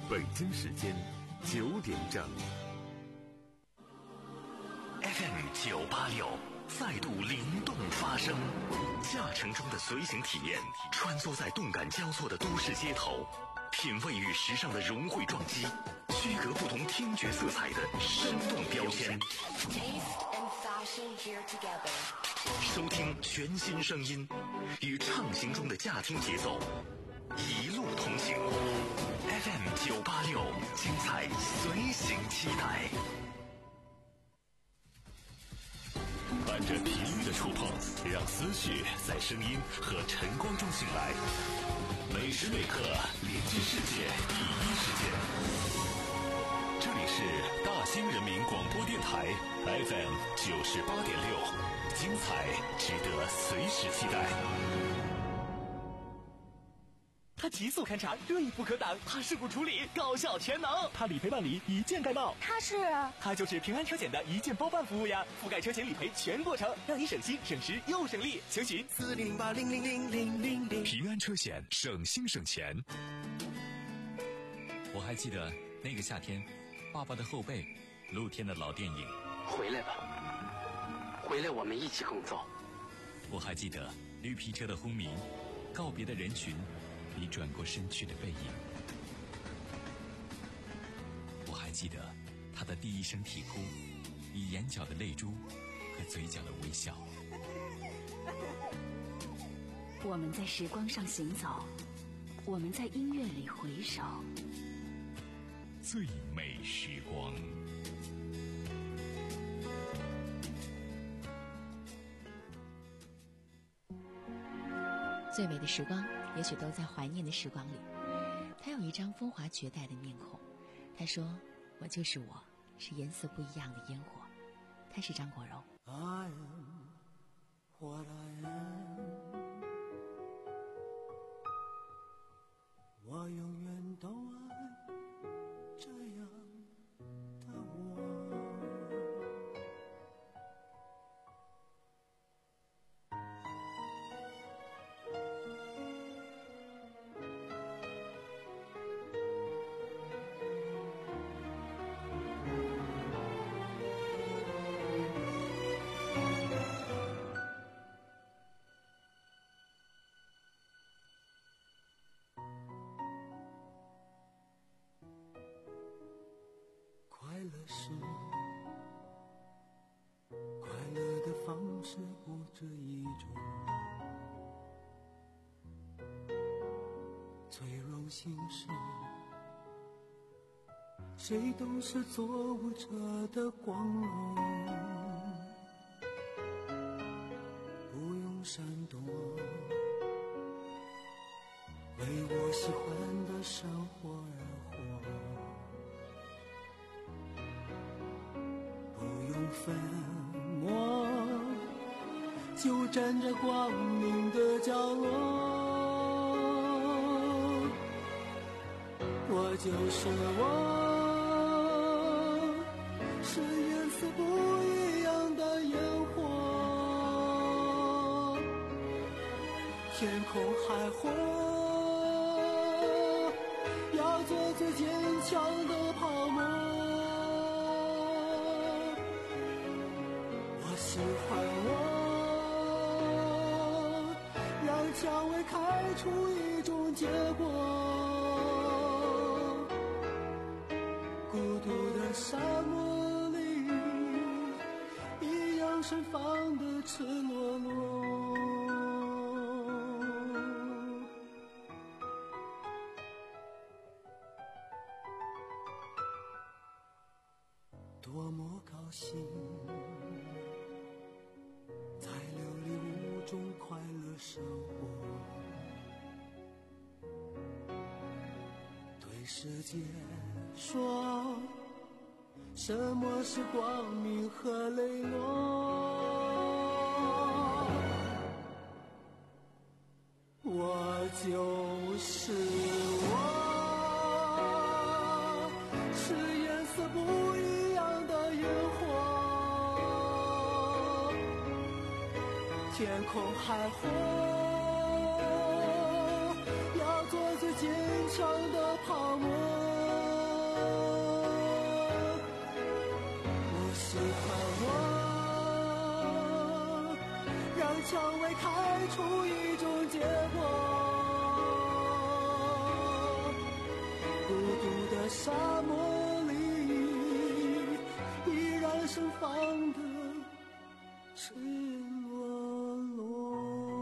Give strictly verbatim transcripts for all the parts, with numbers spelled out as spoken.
北京时间九点整。 F M 九八六再度灵动发声，驾乘中的随行体验，穿梭在动感交错的都市街头，品味与时尚的融汇撞击，区隔不同听觉色彩的生动标签。收听全新声音，与畅行中的驾听节奏，一路同行。F M 九八六，精彩随行期待。伴着频率的触碰，让思绪在声音和晨光中醒来。每时每刻连接世界第一时间。这里是大兴人民广播电台 F M 九十八点六，精彩值得随时期待。 他极速勘察，锐不可挡；他事故处理，高效全能；他理赔办理，一键盖报。 他是他就是平安车险的一键包办服务呀，覆盖车险理赔全过程，让你省心省时又省力。详询四零零八零零零零零零。 平安车险，省心省钱。 我还记得那个夏天，爸爸的后背，露天的老电影。 回来吧，回来，我们一起工作。 我还记得绿皮车的轰鸣，告别的人群。你转过身去的背影，我还记得他的第一声啼哭，你眼角的泪珠和嘴角的微笑。 我们在时光上行走，我们在音乐里回首， 最美时光。 最美的时光也许都在怀念的时光里。他有一张风华绝代的面孔，他说我就是我，是颜色不一样的烟火。他是张国荣。 I am what I am， 我永远都爱这样的我。快乐是快乐的方式不止一种，最荣幸是谁都是做舞者的光荣，不用闪躲，为我喜欢的生活而活，粉墨就站在光明的角落，我就是我，是颜色不一样的烟火，天空海阔，要做最坚强的泡沫。喜欢我，让蔷薇开出一种结果。孤独的沙漠里，一样盛放的赤裸裸。多么高兴！中快乐生活，对世界说什么是光明和磊落，我就是我，是颜色不一样的烟火，天空海阔，要做最坚强的泡沫。 蔷薇开出一种结果。孤独的沙漠里，依然盛放的赤裸裸。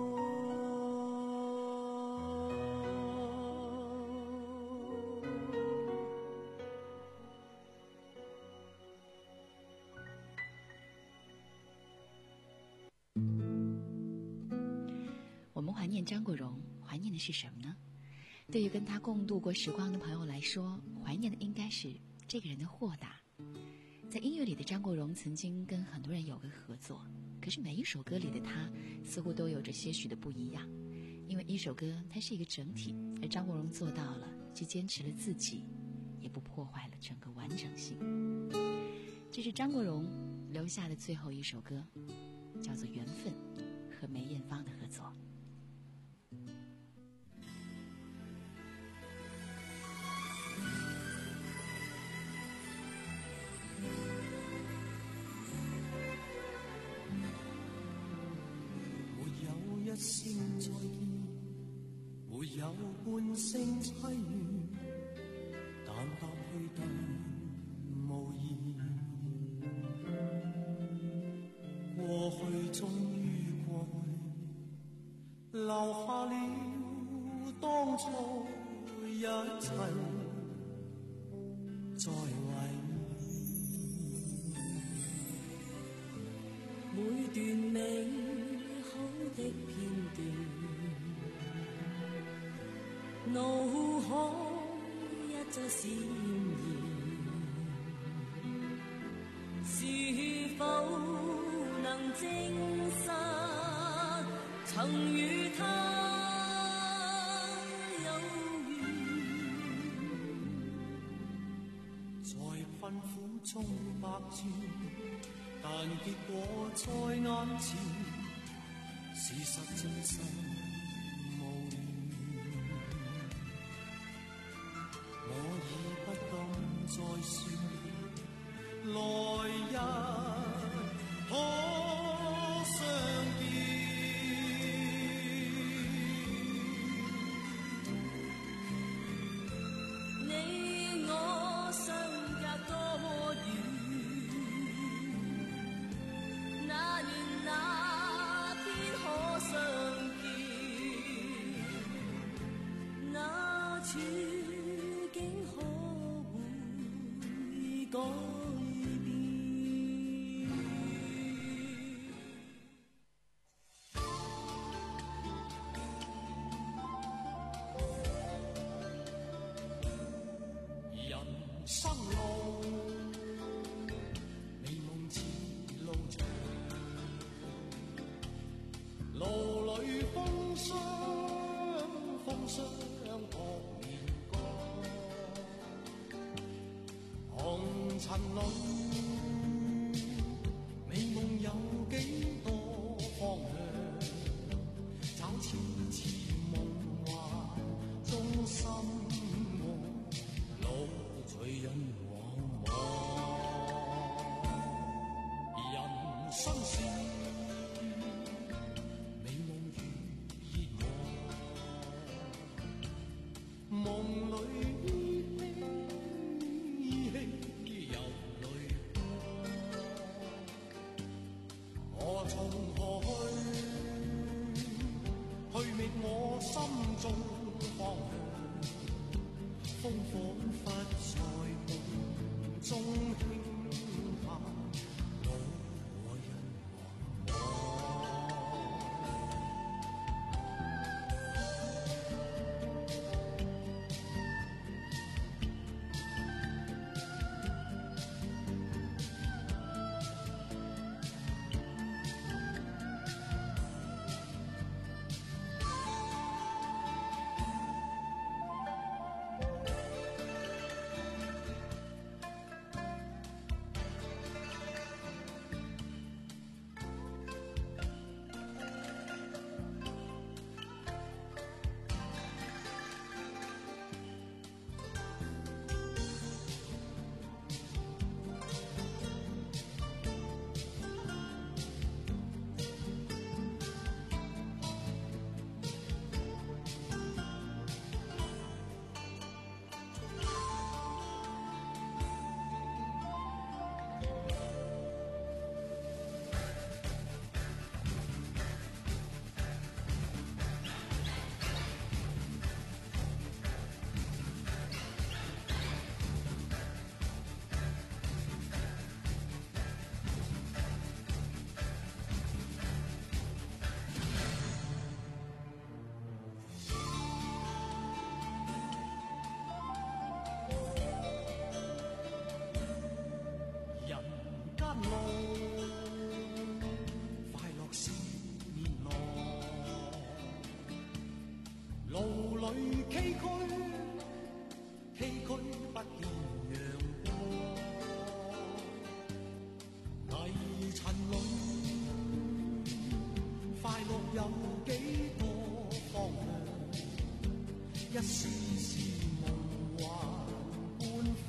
我们怀念张国荣，怀念的是什么呢？对于跟他共度过时光的朋友来说，怀念的应该是这个人的豁达。在音乐里的张国荣曾经跟很多人有个合作，可是每一首歌里的他似乎都有着些许的不一样，因为一首歌它是一个整体，而张国荣做到了，既坚持了自己，也不破坏了整个完整性。这是张国荣留下的最后一首歌，叫做《缘分》，和梅艳芳的合作。 一聲再見，沒有半聲淒怨，淡淡去對無言。過去終於過去，留下了當初一切，在懷念每段美好的片段，腦海一再閃現，是否能證實曾與他有緣？在困苦中百轉，但結果在眼前，事實真實無緣，我已不敢再說，來日可相見。你我相隔多遠，那年那天可相見，那處境可會改變？人生路，美夢似路長，路裏風霜，風霜撲面光，紅塵裏，美夢有幾多方向，找次次夢幻中心愛，路隨人往往，人生是夢裏依稀依稀有淚光，我從何去？去覓我心中方向，風彷彿在夢中輕嘆，我和人往路，快樂是面浪，路裏崎嶇，崎嶇不見陽光，泥塵裏快樂有幾多方向，一絲絲夢幻般風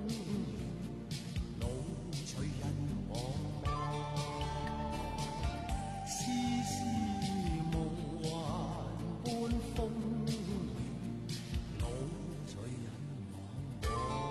老隨人茫茫，絲絲夢幻般風老隨人茫茫。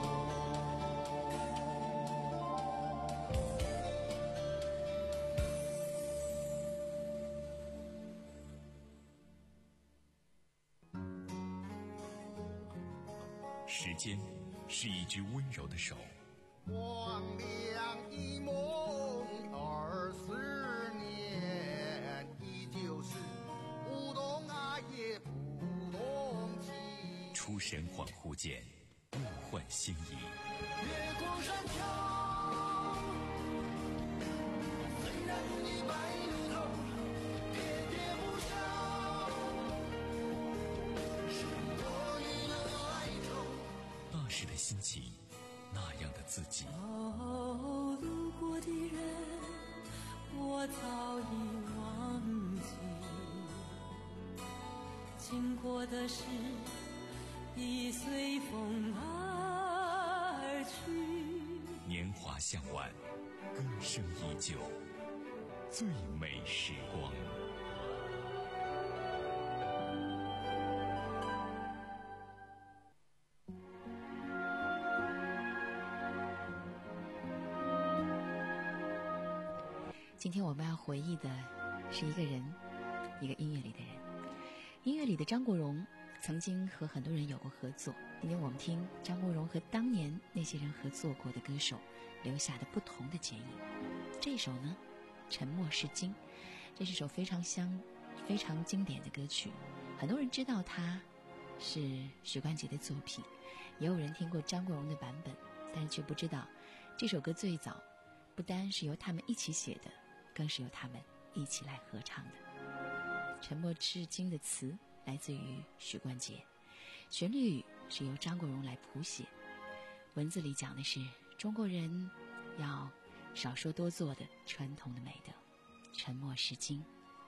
时间是一只温柔的手， 光亮一梦二十年，依旧是不懂爱也不懂情。 出神恍惚间，物换星移。 月光山丘，虽然已白了头，喋喋不休，是我离了哀愁。 那时的心情，那样的自己。 哦，路过的人，我早已忘记；经过的事，已随风而去。 年华向晚，歌声依旧，最美时光。 今天我们要回忆的是一个人，一个音乐里的人。音乐里的张国荣曾经和很多人有过合作，今天我们听张国荣和当年那些人合作过的歌手留下的不同的剪影。这首呢，沉默是金，这是首非常香非常经典的歌曲，很多人知道它是许冠杰的作品，也有人听过张国荣的版本，但是却不知道这首歌最早不单是由他们一起写的，更是由他们一起来合唱的。沉默是金的词来自于许冠杰，旋律是由张国荣来谱写，文字里讲的是中国人要少说多做的传统的美德，沉默是金。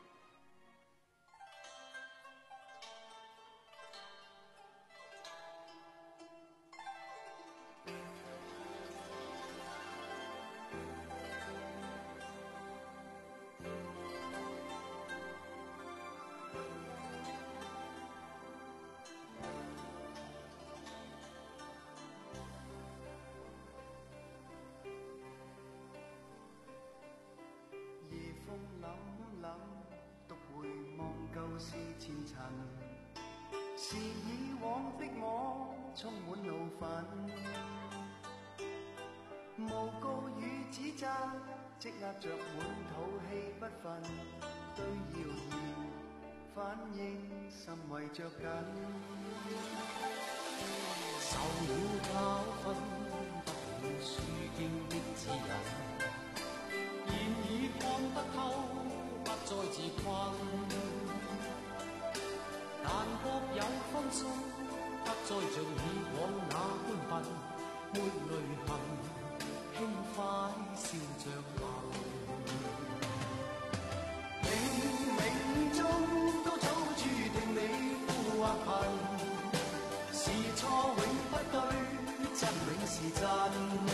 是以往的我充滿怒憤，無告與指責積壓着滿肚氣不忿，對謠言反應甚為着緊，受了教訓不懂書經的指引，現已看不透不再自困，但各有分數，不再像以往那般笨，沒淚痕，輕快笑着行。冥冥中都早注定你富或貧，是錯永不對，真永是真。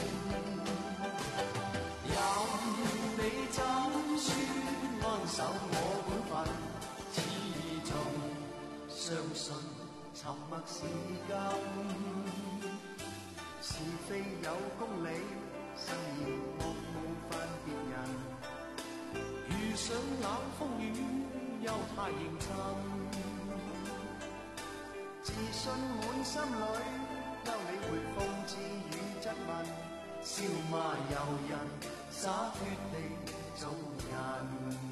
任你怎說安守我本分，始終相信沉默是金，是非有公理，生意惡冒犯別人，遇上冷風雨又太認真，自信滿心裏，休理會諷刺與質問，笑罵由人，灑脱地做人。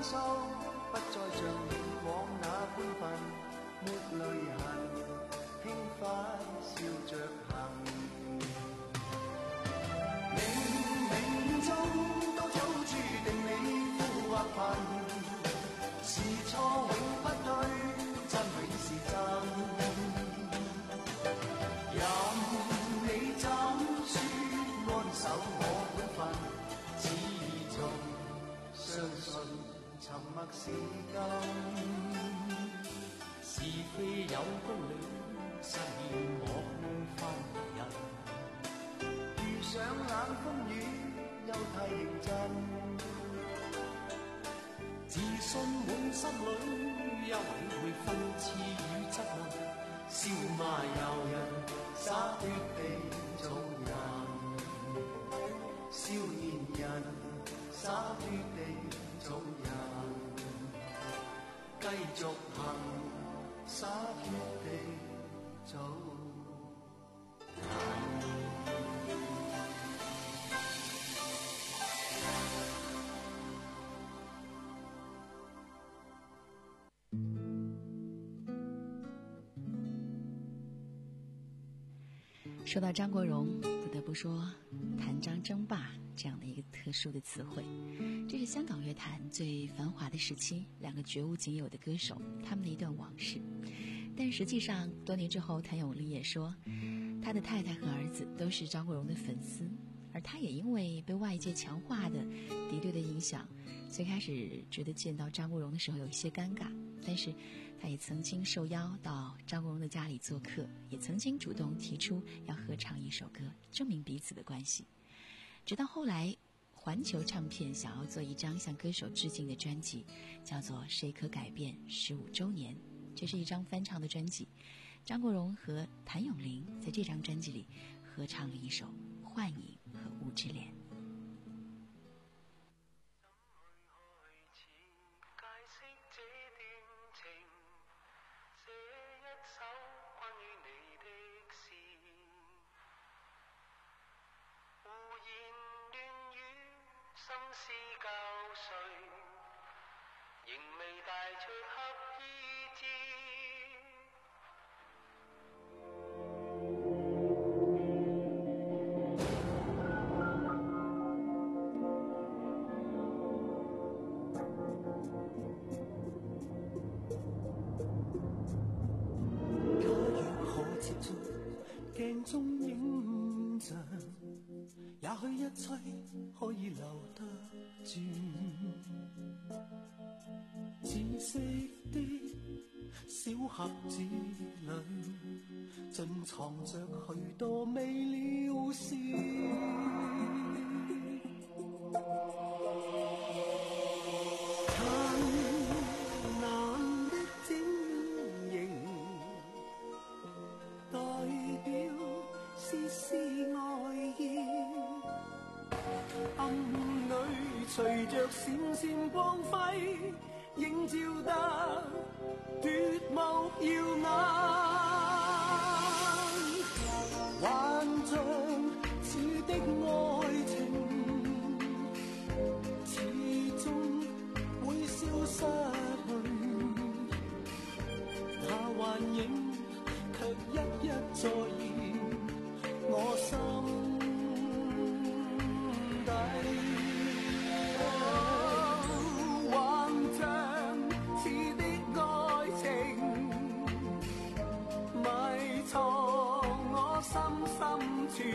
受，不再像以往那般份，沒淚痕，輕快笑着行。冥冥中都早注定你富或貧，是錯永不對，真永是真。任你怎說安守我本分，始終相信沉默是金。是非有公理，實現我分人。遇上冷風雨，又太認真。自信滿心裏，又體會諷刺與質問。笑罵由人，灑脱地做人。少年人，灑脱地做人。繼續行。灑脱地走。 说到张国荣，不得不说谭张争霸这样的一个特殊的词汇。这是香港乐坛最繁华的时期，两个绝无仅有的歌手他们的一段往事。但实际上多年之后，谭咏麟也说他的太太和儿子都是张国荣的粉丝，而他也因为被外界强化的敌对的影响，最开始觉得见到张国荣的时候有一些尴尬，但是他也曾经受邀到张国荣的家里做客，也曾经主动提出要合唱一首歌，证明彼此的关系。直到后来环球唱片想要做一张向歌手致敬的专辑，叫做《谁可改变》十五周年，这是一张翻唱的专辑。张国荣和谭咏麟在这张专辑里合唱了一首《幻影》和《雾之恋》。 心思交瘁，仍未帶出黑意志。假若可接觸鏡中影像，也許一切可以留得住。紫色的小盒子裏，盡藏着許多未了事。燦爛的剪影，代表絲絲愛意。暗裏隨着閃閃光輝，映照得奪目耀眼。幻象似的愛情，始終會消失去，那幻影卻一一再現我心。心深處，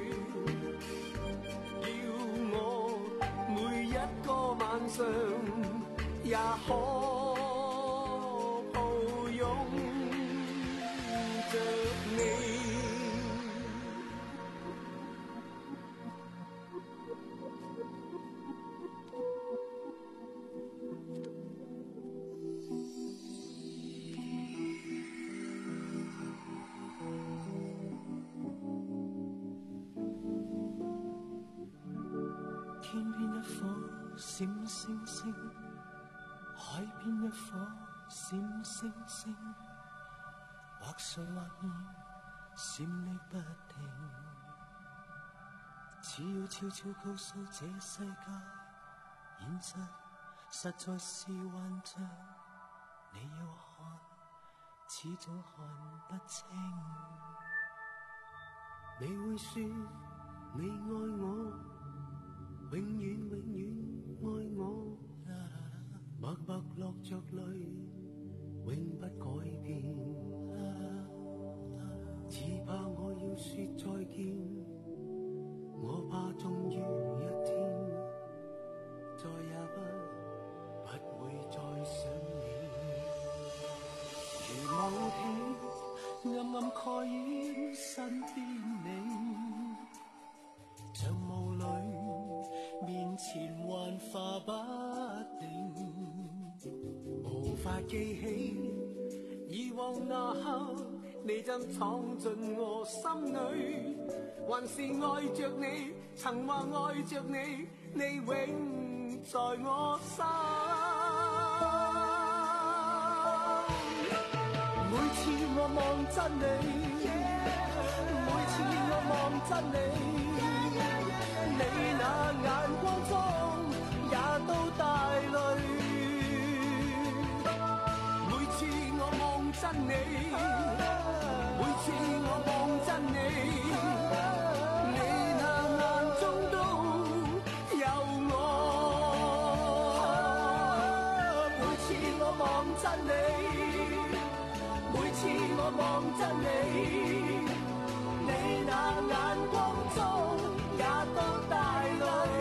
要我每一個晚上也可抱擁着你。天邊一顆閃星星，海邊一顆閃星星，或碎或現，閃匿不停。只要悄悄告訴這世界，現實实在是幻象，你要看，始终看不清。 你會說你愛我，永遠永遠愛我，默默落着淚，永不改變。只怕我要說再見，我怕終於一天，再也不不會再想你。如霧氣暗暗蓋掩身邊你，像霧裏面前幻化不定，無法記起以往那刻你怎闖進我心裏，還是愛着你，曾話愛着你，你永在我心。每次我望真你，每次我望真你，你那眼光中也都帶淚。每次我望真你，每次我望真你，你那眼中都有我。每次我望真你，每次我望真你，你那眼光中也都帶淚。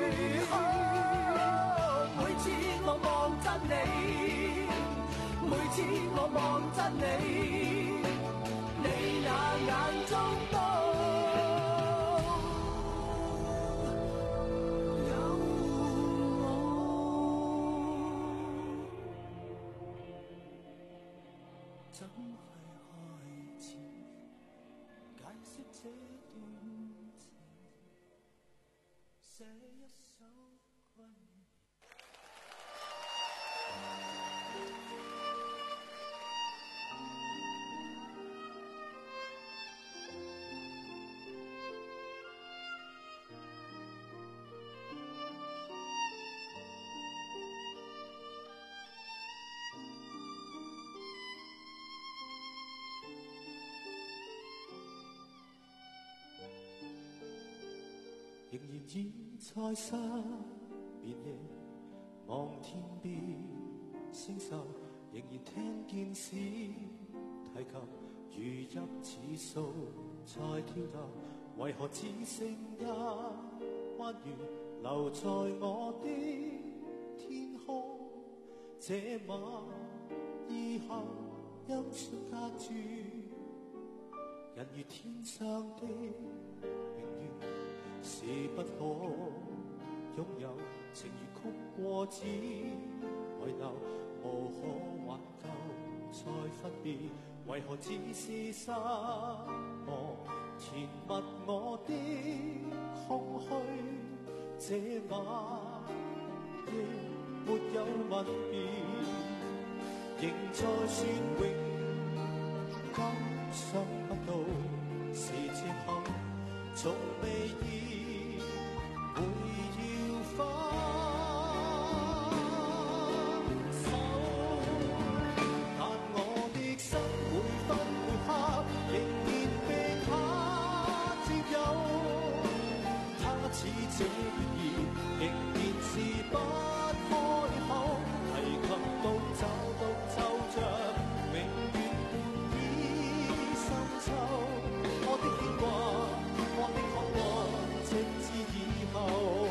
每次我望真你，每次我望真你，你那眼中都有我。怎去開始解釋這段情，寫一首關於仍然倚在失眠夜，望天邊星宿，仍然聽見詩提及，如泣似訴在跳動，為何只剩一彎月留在我的天空？這晚以後音訊隔絕，人如天上的是不可擁有，情如曲過只遺留，無可挽救再分別，為何只是失望填密我的空虛？這晚亦沒有吻別，仍在說永久，想不到是借口，從未意會要分手，但我的心每分每刻仍然被他佔有，他似這月兒仍然是不開口，提及到找到就像永遠伴倚深秋，我的牽掛我的渴望，直至以後。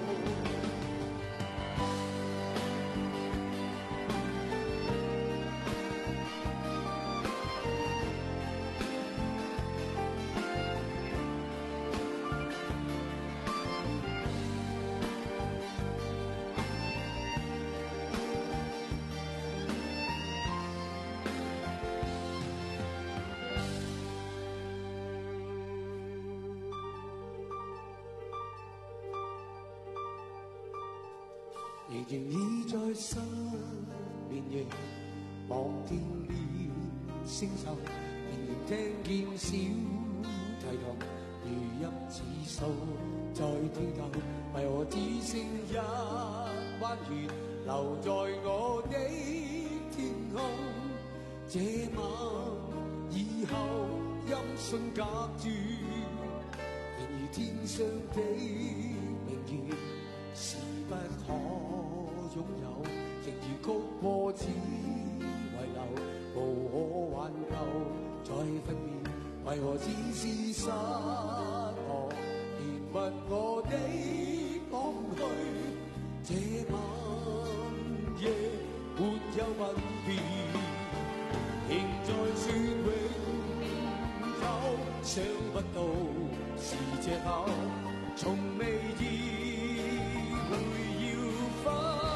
仍然倚在失眠夜，望天邊星宿，仍然聽見小提琴如泣似訴在跳動，為何只剩一彎月留在我的天空。這晚以後音訊隔絕，然而天上的明月是不可擁有，仍如曲過只遺留，無可挽救再分別，為何只是失落憐憫我的空虛，這晚夜沒有吻別，仍在說永久，想不到是藉口，從未意會要分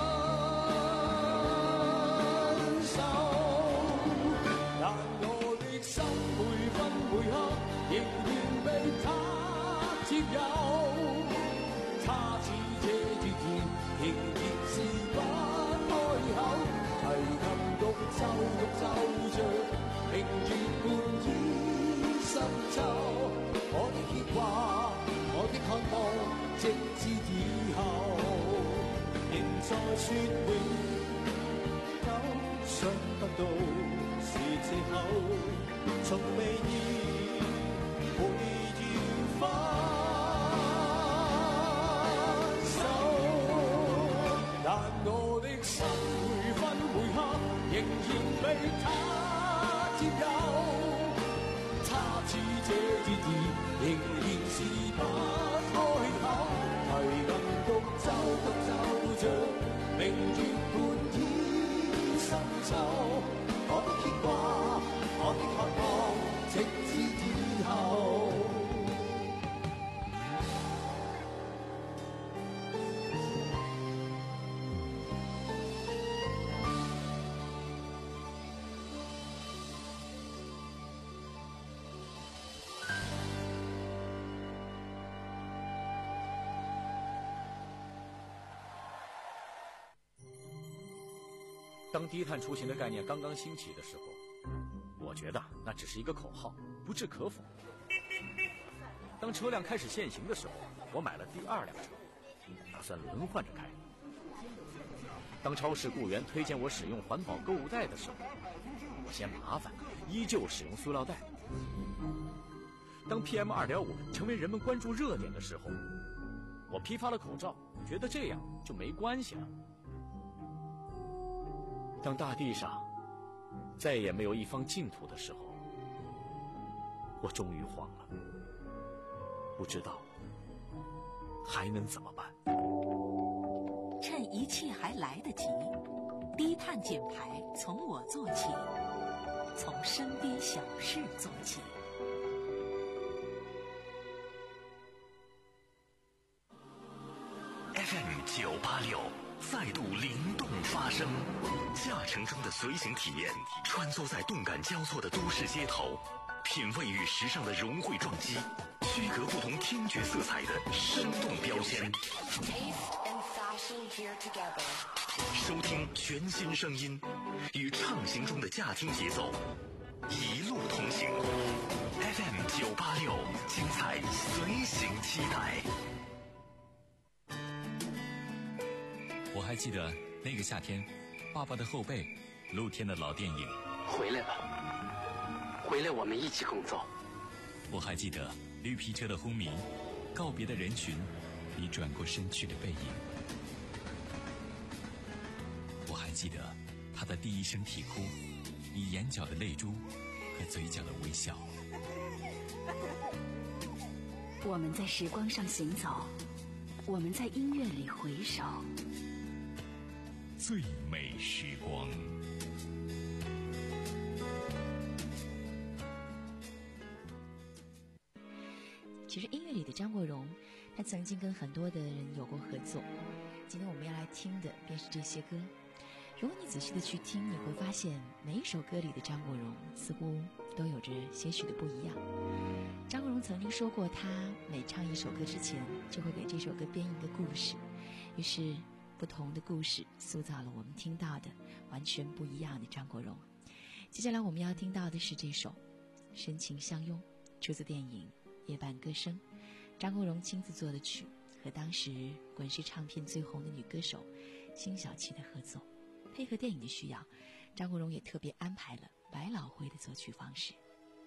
手，但我的心每分每刻仍然被他佔有，他似這節言仍然是不開口，提琴獨奏獨奏着明月半倚深秋，我的牽掛我的渴望直至以後仍在說永久，想不到是藉口，從未意會要分手，但我的心每分每刻仍然被他佔有，他似這節言仍然是不開口，提琴獨奏獨奏着明月半倚深秋，我的牽掛我的渴望直至以後。 当低碳出行的概念刚刚兴起的时候，我觉得那只是一个口号，不置可否。当车辆开始限行的时候，我买了第二辆车，打算轮换着开。当超市雇员推荐我使用环保购物袋的时候，我嫌麻烦，依旧使用塑料袋。当 P M 二点五 成为人们关注热点的时候，我批发了口罩，觉得这样就没关系了。当大地上再也没有一方净土的时候，我终于慌了，不知道还能怎么办。 趁一切还来得及，低碳减排从我做起，从身边小事做起。 F M 九八六再度灵动发声，驾乘中的随行体验，穿梭在动感交错的都市街头，品味与时尚的融汇撞击，区隔不同听觉色彩的生动标签。收听全新声音，与畅行中的驾听节奏，一路同行。F M 九八六，精彩随行期待。 我还记得那个夏天，爸爸的后背，露天的老电影。 回来吧，回来，我们一起工作。 我还记得绿皮车的轰鸣，告别的人群，你转过身去的背影。我还记得他的第一声啼哭，你眼角的泪珠和嘴角的微笑。 我们在时光上行走，我们在音乐里回首。 最美时光。 其实音乐里的张国荣，他曾经跟很多的人有过合作。今天我们要来听的便是这些歌。如果你仔细的去听，你会发现每一首歌里的张国荣似乎都有着些许的不一样。张国荣曾经说过，他每唱一首歌之前，就会给这首歌编一个故事。于是不同的故事塑造了我们听到的完全不一样的张国荣。接下来我们要听到的是这首《深情相拥》，出自电影《夜半歌声》，张国荣亲自做的曲，和当时滚石唱片最红的女歌手辛晓琪的合作。配合电影的需要，张国荣也特别安排了百老汇的作曲方式。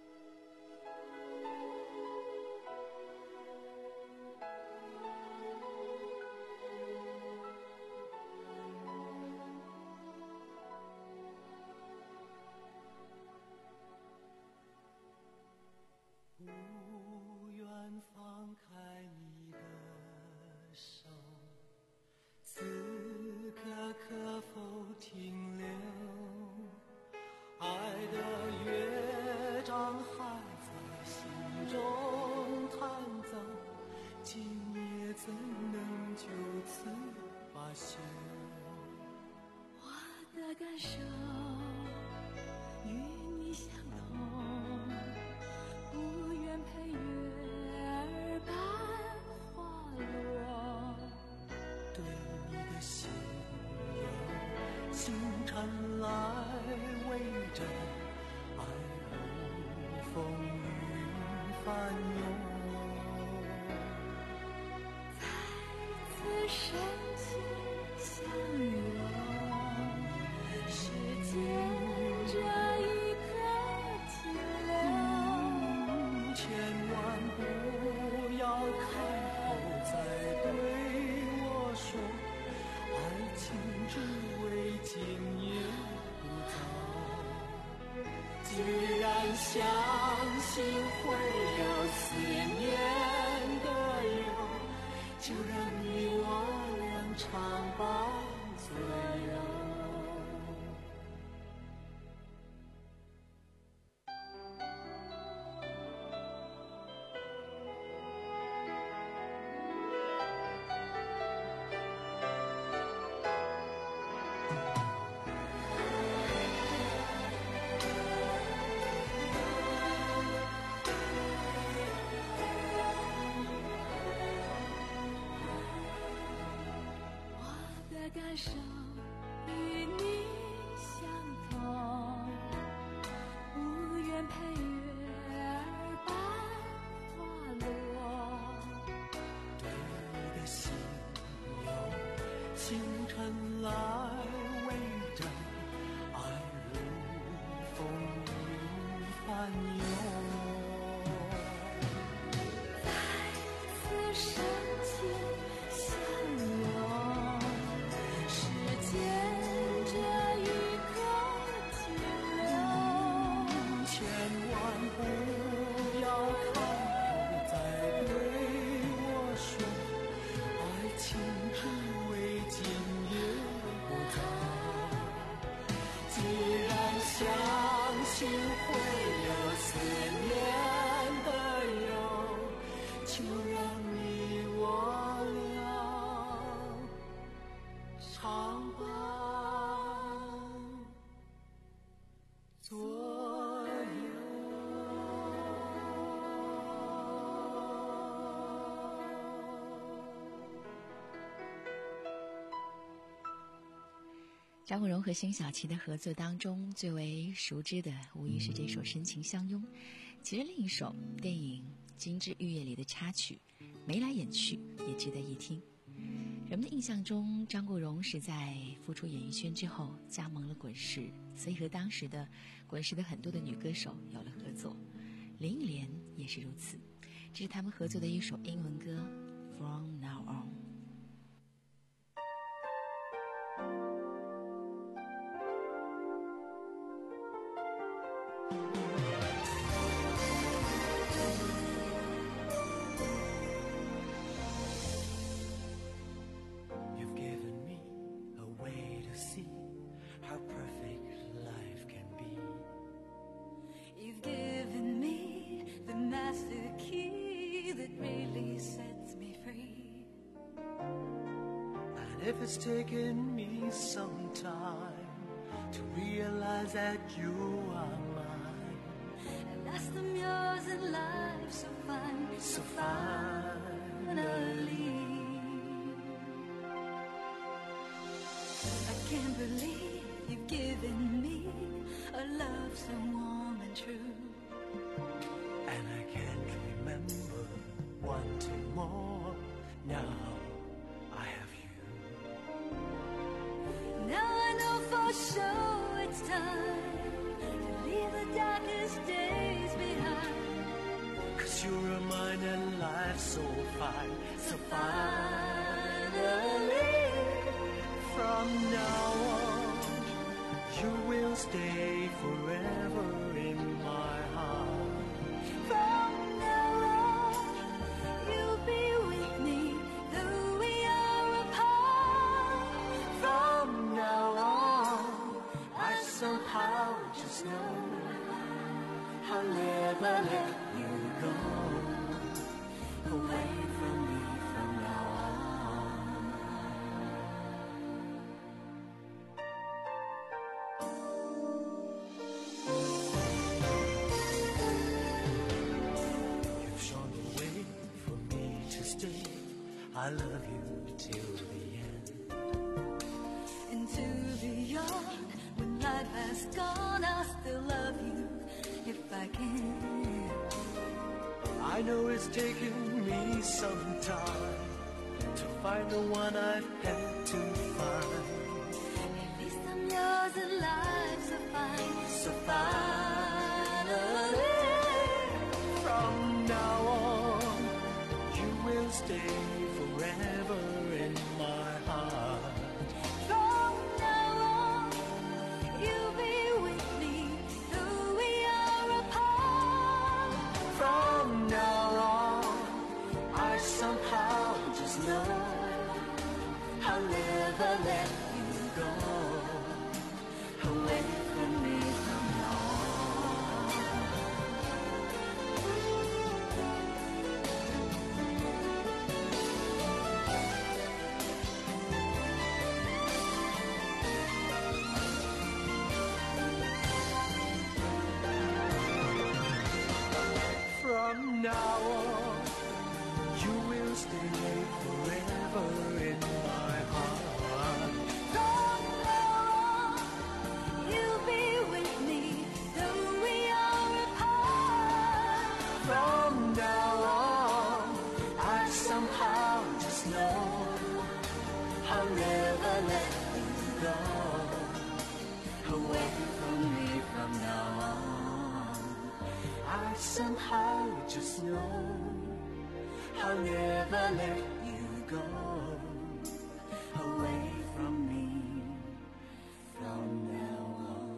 不愿放开你的手，此刻可否停留？爱的乐章还在心中弹奏，今夜怎能就此罢休？ 我的感受与你相同，不愿陪月儿般滑落， 对你的心有星辰来围着，爱如风云翻涌， 再次深情相拥，时间这一刻停留， 千万不要开口再对我说，爱情只为今夜不走。既然相信会有思念的忧，就让你我俩常伴左右。 感受与你相同，不愿陪月儿般滑落， 对你的心有星辰来围着，爱如风云翻涌， 再次深情相拥，时间这一刻停留， 千万不要开口再对我说，爱情只为今夜不走。既然相信会有思念的忧，就让你我俩常伴左右。 张国荣和辛晓琪的合作当中，最为熟知的无疑是这首《深情相拥》。其实另一首电影《金枝玉叶》里的插曲《眉来眼去》也值得一听。人们的印象中，张国荣是在复出演艺圈之后加盟了滚石，所以和当时的滚石的很多的女歌手有了合作。林忆莲也是如此，这是他们合作的一首英文歌《From Now On》。 You've given me a way to see how perfect life can be. You've given me the master key that really sets me free. And if it's taken me some time to realize that you are mine, And that's the yours in life so fine, so finally, I can't believe you've given me a love so warm and true. and I can't remember wanting more. Now I have you. life so fine, so finally, from now on, you will stay forever in my heart. From now on, you'll be with me, though we are apart. From now on, I somehow just know I'll never let you go away from me from now on. You've shown the way for me to stay. I love you till the end. Into beyond, when life has gone, I'll still love you if I can. I know it's taken me some time to find the one I've had to find. At least I'm yours and life's so fine, So finally, from now on, you will stay forever in my heart. From now on, you'll be with me, though we are apart. From now on, I somehow just know I'll never let you go away from me from now on. From now on, you will stay forever in my heart. From now on, you'll be with me, though we are apart. From now on, I somehow just know I'll never let you go away from me from now on. I somehow just know I'll never let you go away from me from now on.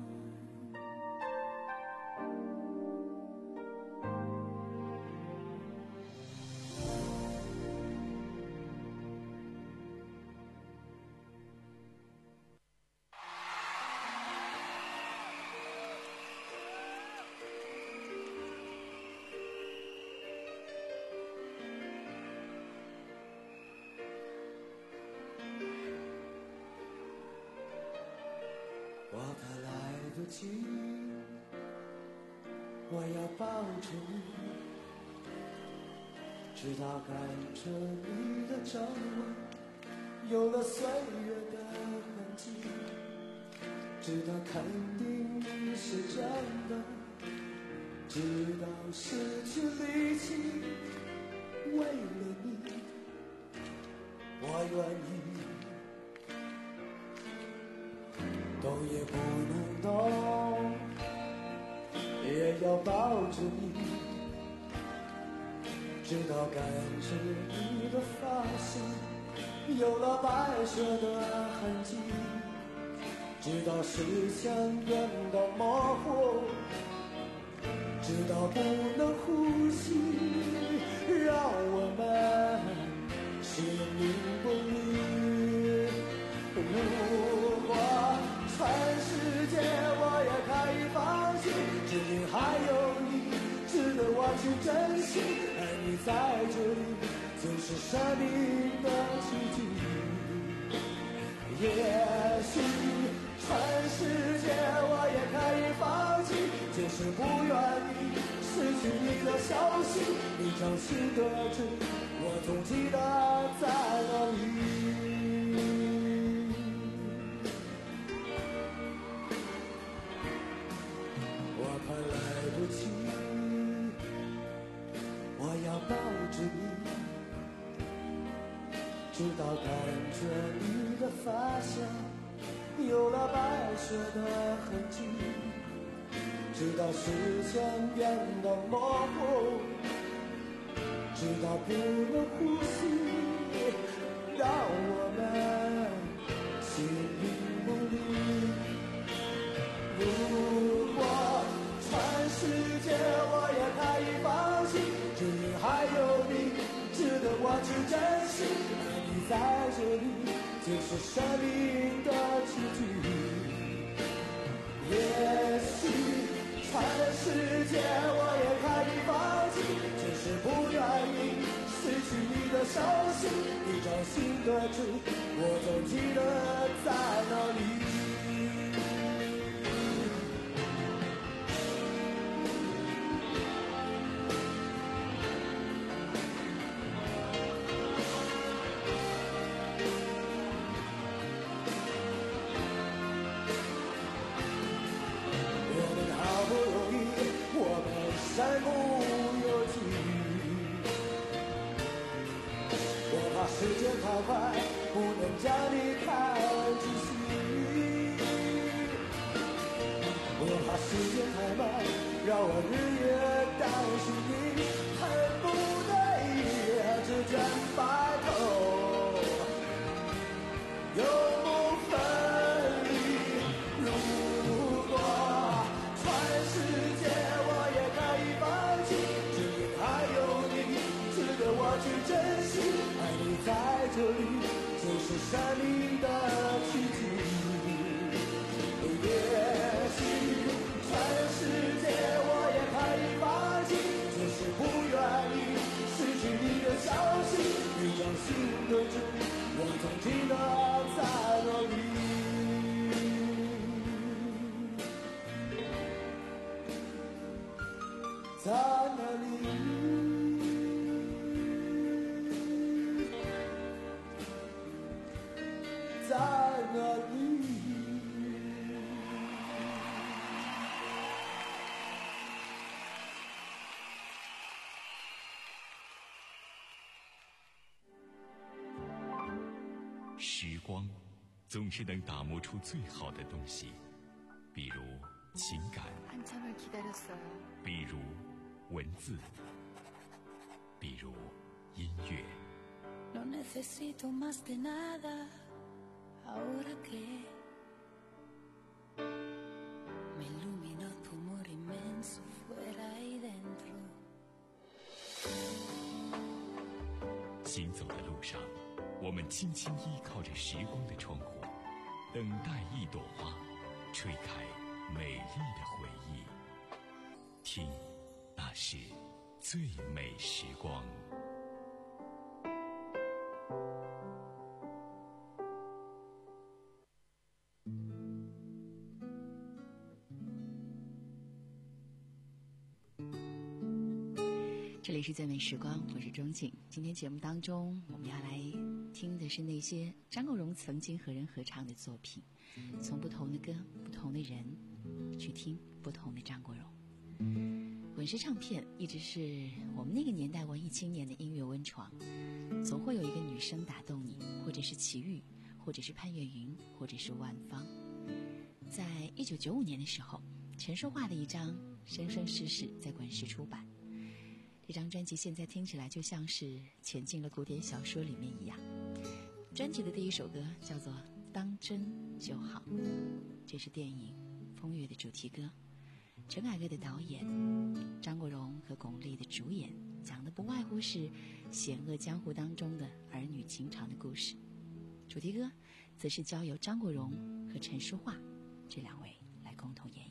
我怕来不及，我要抱着你，直到看着你的皱纹有了岁月的痕迹，直到肯定你是真的，直到失去力气，为了你，我愿意。动也不能动，也要抱着你，直到感觉你的发线有了白雪的痕迹，直到视线变得模糊，直到不能呼吸，让我们形影不离。如果全世界我也可以放弃，只因还有你值得我去珍惜，而你在这里就是生命的奇迹。也许全世界我也可以放弃，就是不愿意失去你的消息，你掌心的痣我总记得在哪里。抱着你，直到感觉你的发线有了白雪的痕迹，直到视线变得模糊，直直到不能呼吸，让我们形影不离。如果全世界我也可以放弃，只因还有你值得我去珍惜。而你在这里，就是生命的奇迹。也许全世界我也可以放弃，只是不愿意失去你的消息。一掌心的痣，我总记得在哪里。山不由己，我怕时间太快，不能将你看仔细。我怕时间太慢，让我日夜担心你，恨不得一夜之间白头，永不分离。如果全世界我也可以放弃，只因还有你值得我去珍惜。爱你在这里，就是生命的奇迹。也许全世界我也可以放弃，只是不愿意失去你的消息。一掌心的痣，我总记得在哪里。在哪里？在哪里？ 时光总是能打磨出最好的东西，比如情感，比如文字，比如音乐。 No necesito más de nada ahora que me iluminó tu amor inmenso fuera y dentro。 行走的路上，我们轻轻依靠着时光的窗户，等待一朵花吹开美丽的回忆。听，那是最美时光。 这里是最美时光，我是钟静。今天节目当中，我们要来听的是那些张国荣曾经和人合唱的作品，从不同的歌、不同的人去听不同的张国荣。滚石唱片一直是我们那个年代文艺青年的音乐温床，总会有一个女生打动你，或者是齐豫，或者是潘越云，或者是万芳。在一九九五年的时候，陈淑桦的一张《生生世世》在滚石出版。这张专辑现在听起来就像是潜进了古典小说里面一样。专辑的第一首歌叫做《当真就好》，这是电影《风月》的主题歌。陈凯歌的导演，张国荣和巩俐的主演，讲的不外乎是险恶江湖当中的儿女情长的故事。主题歌则是交由张国荣和陈淑桦这两位来共同演绎。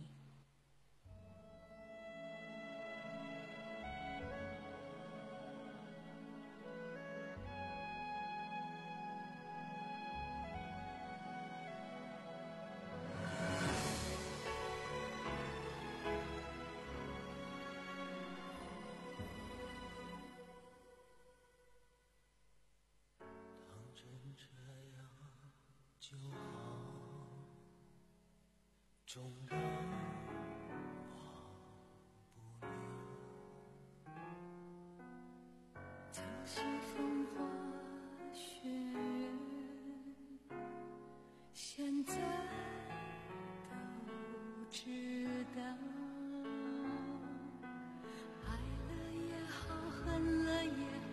就好，纵然忘不了曾经风花雪月，现在都知道，爱了也好，恨了也好。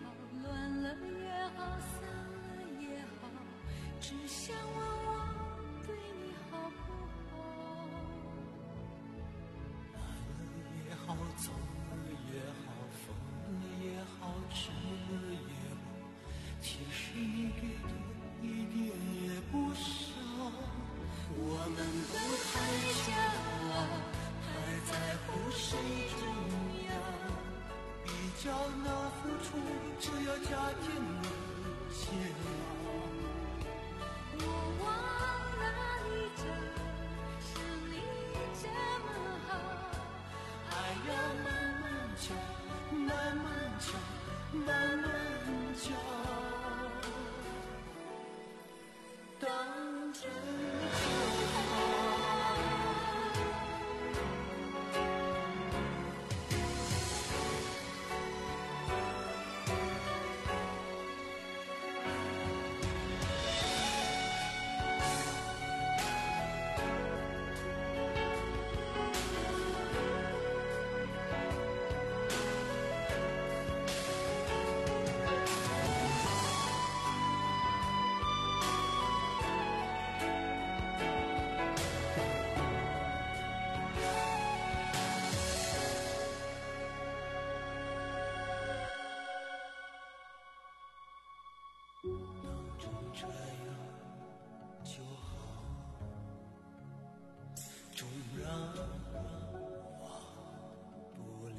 假天你见我。 我往哪里找，像你这么好？ 爱要慢慢教，慢慢教，慢慢教，当真就好。这样就好，纵然忘不了。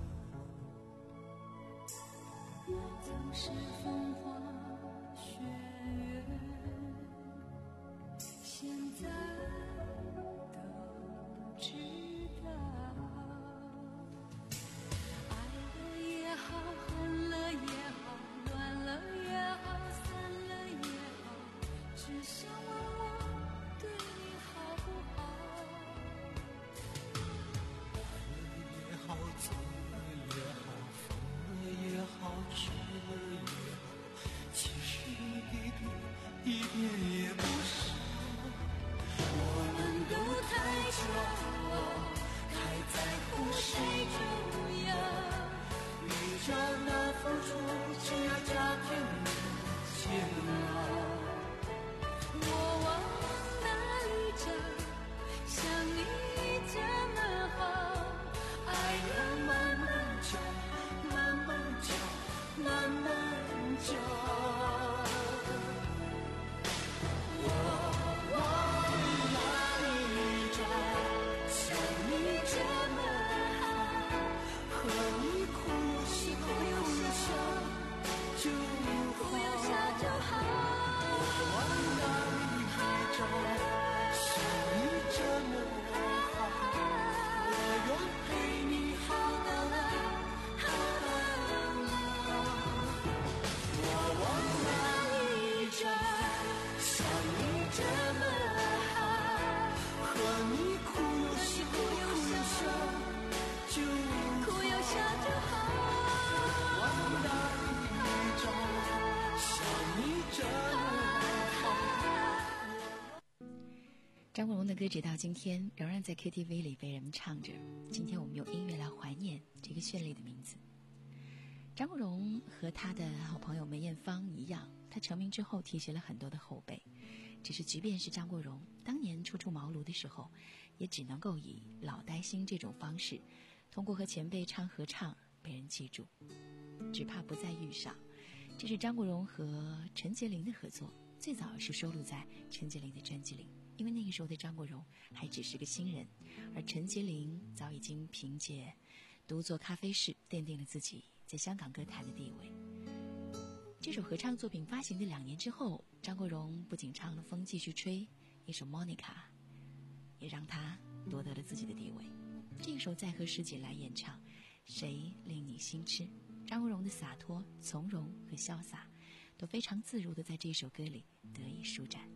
总是风花雪月，现在都知道。爱了也好，恨了也好，乱了也好，只想问我对你好不好？ 爱了也好，走了也好，疯了也好，睡了也好，其实一点一点也不少。 我们都太骄傲，太在乎谁重要。 你叫那付出，只要加添你煎熬。 我往哪里找，像你这么好？ 爱要慢慢教，慢慢教，慢慢教。我往哪里找，像你这么好？和你哭是哭又笑，就哭又笑就好。 往哪里找，像你这么好？我愿陪你好到老，好到老。我往哪里找，像你这么好？和你哭又笑，哭又笑，就哭又笑就好。 往哪里找，像你这么好？ 张国荣的歌直到今天仍然在 K T V 里被人们唱着。今天我们用音乐来怀念这个绚丽的名字。张国荣和他的好朋友梅艳芳一样，他成名之后提携了很多的后辈，只是即便是张国荣当年初出茅庐的时候，也只能够以老带新这种方式，通过和前辈唱合唱被人记住。只怕不再遇上，这是张国荣和陈洁灵的合作，最早是收录在陈洁灵的专辑里。因为那个时候的张国荣还只是个新人，而陈洁灵早已经凭借独坐咖啡室奠定了自己在香港歌坛的地位。这首合唱作品发行的两年之后，张国荣不仅唱了《风继续吹》一首 Monica， 也让他夺得了自己的地位。这个时候再和师姐来演唱谁令你心痴，张国荣的洒脱、从容和潇洒都非常自如地在这首歌里得以舒展。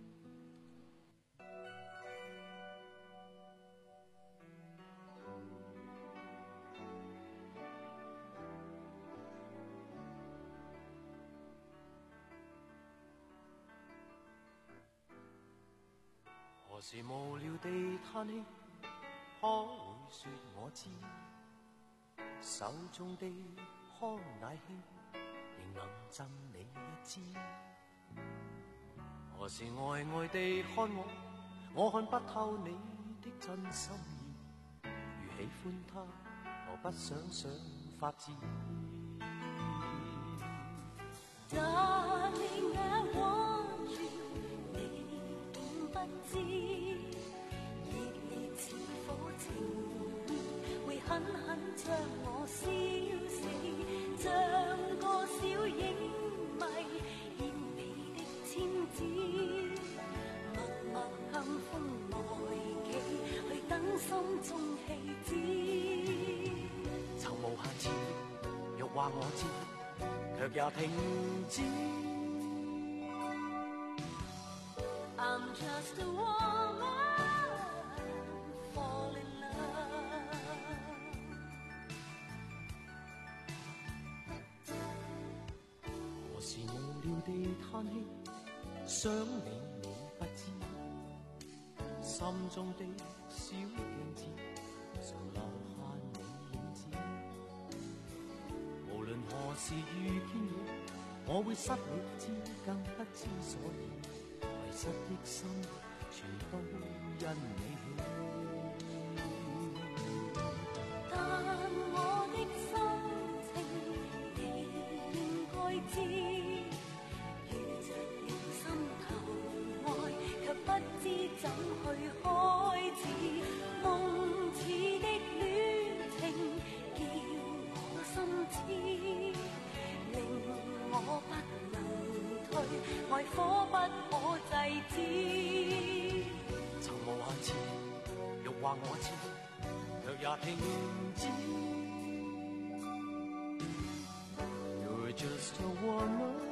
何時無聊地嘆氣，可會說我知？手中的康乃馨，仍能贈你一支。何時呆呆地看我，我看不透你的真心意。如喜歡他，何不想想法子 ？Darling, I want you， 你竟不知，熱烈似火情，會狠狠將我燒死，像個小影。 簽字，默默向風來企，去等心中氣止。 曾無限次，欲話我知，卻也停止。 I'm just a woman, fall in love。 何時無聊地嘆氣，想你你不知，心中的小鏡子，常留下你影子。無論何時遇見你，我會失理智，更不知所以。迷失的心，全都因你起。 但我的心情你應該知，遇着了心頭愛，卻不知怎去開始。夢似的戀情叫我心痴，令我不能退，愛火不可制止。 曾無限次，欲話我知，卻也停止。You're just a woman。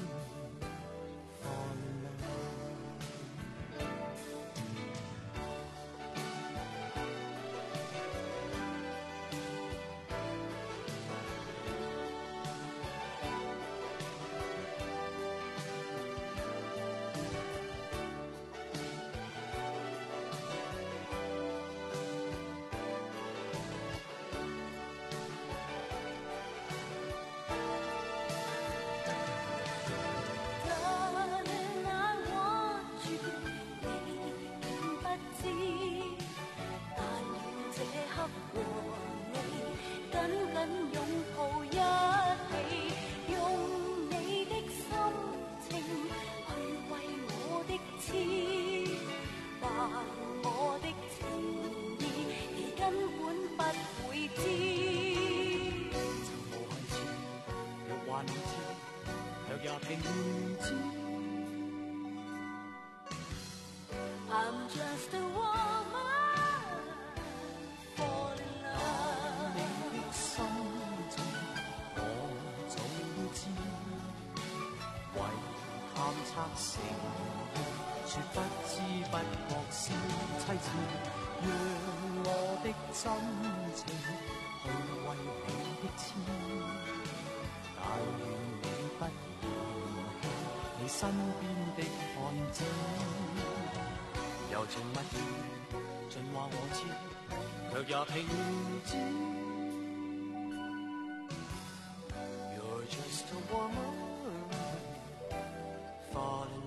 I'm just a woman, fall in love。 你的心情我早知，為探測成說不知不覺是妻子，讓我的真情去為你的痴，但願你不嫌棄你身邊的漢子。柔情蜜語盡話我知，卻也停止。You're just a woman, fall in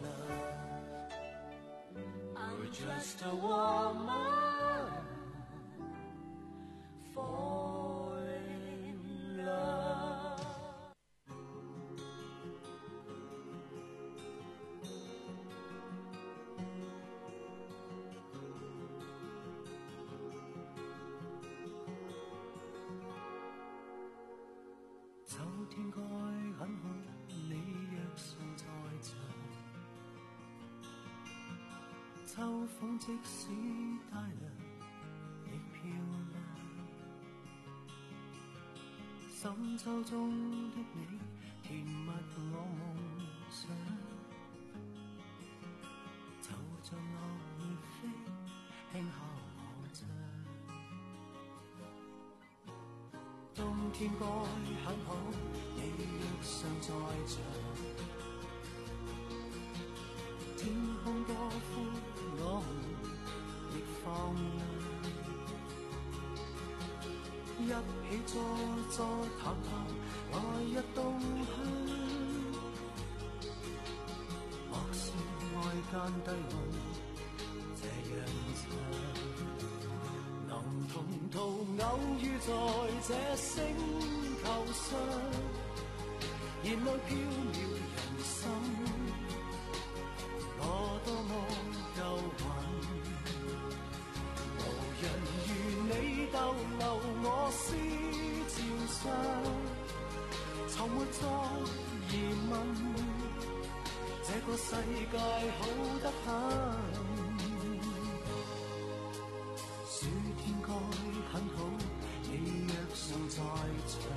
love。You're just a woman, fall in love。秋天該很好，你若尚在場。秋風即使帶涼，亦漂亮。深秋中的你，甜蜜我夢想。就像落葉飛，輕敲我窗。冬天該很好，你若尚在場。天空多寬，我們亦放亮。一起坐坐談談，來日動向。莫說愛間低溫，這樣長。能同途偶遇在這星球上，燃亮飄渺人生。我多麼夠運，無人如你逗留我思潮上，從沒再疑問，這個世界好得很，暑天該很好，你若尚在場，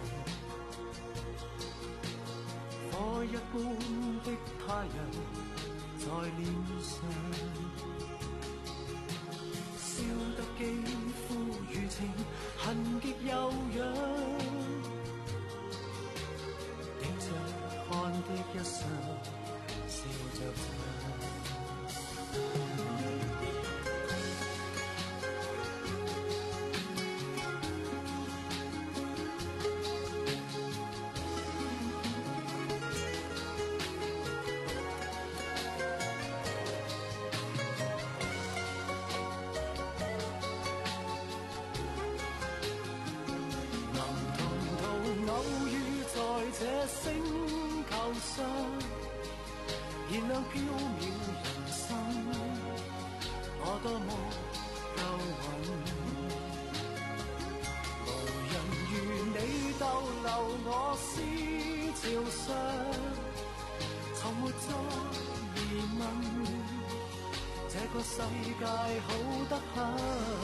火一般的太陽在臉上，燒得肌膚如情，痕極悠揚，映着看的一雙笑着唱。星球上燃亮飄渺人生，我多麼夠運，無人如你逗留我思潮上，從沒再疑問，這個世界好得很，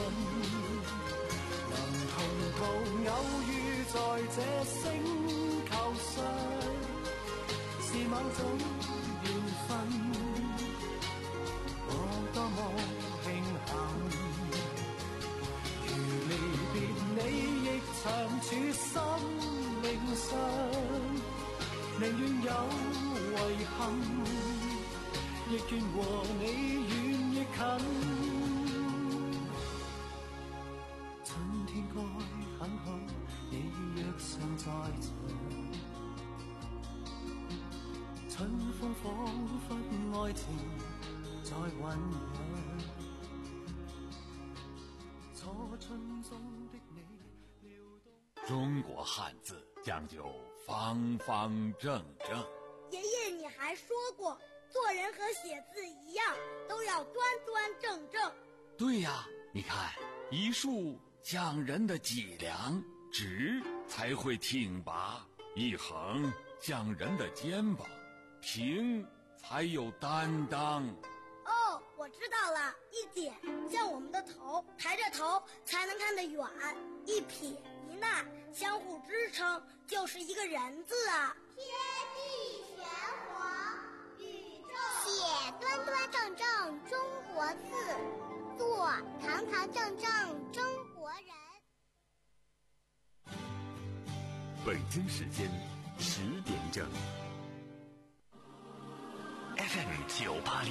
能同途偶遇在這星球上，是某種緣分，我多麼慶幸。如離別你，亦長處心靈上，寧願有遺憾，亦願和你遠亦近。春天該很好，你若尚在場，春風彷彿愛情在醖釀，初春中的你撩動。 中國漢字講究方方正正。 爺爺，你還說過，做人和寫字一樣，都要端端正正。 對呀，你看一豎講人的脊梁，直才會挺拔；一橫講人的肩膀，平才有擔當。 哦，我知道了，一點像我們的頭，抬着頭才能看得遠；一撇一捺相互支撐，就是一個人字啊。 天地玄黃，宇宙寫端端正正中國字，做堂堂正正中國人。 北京時間十點正。 F M 九八六。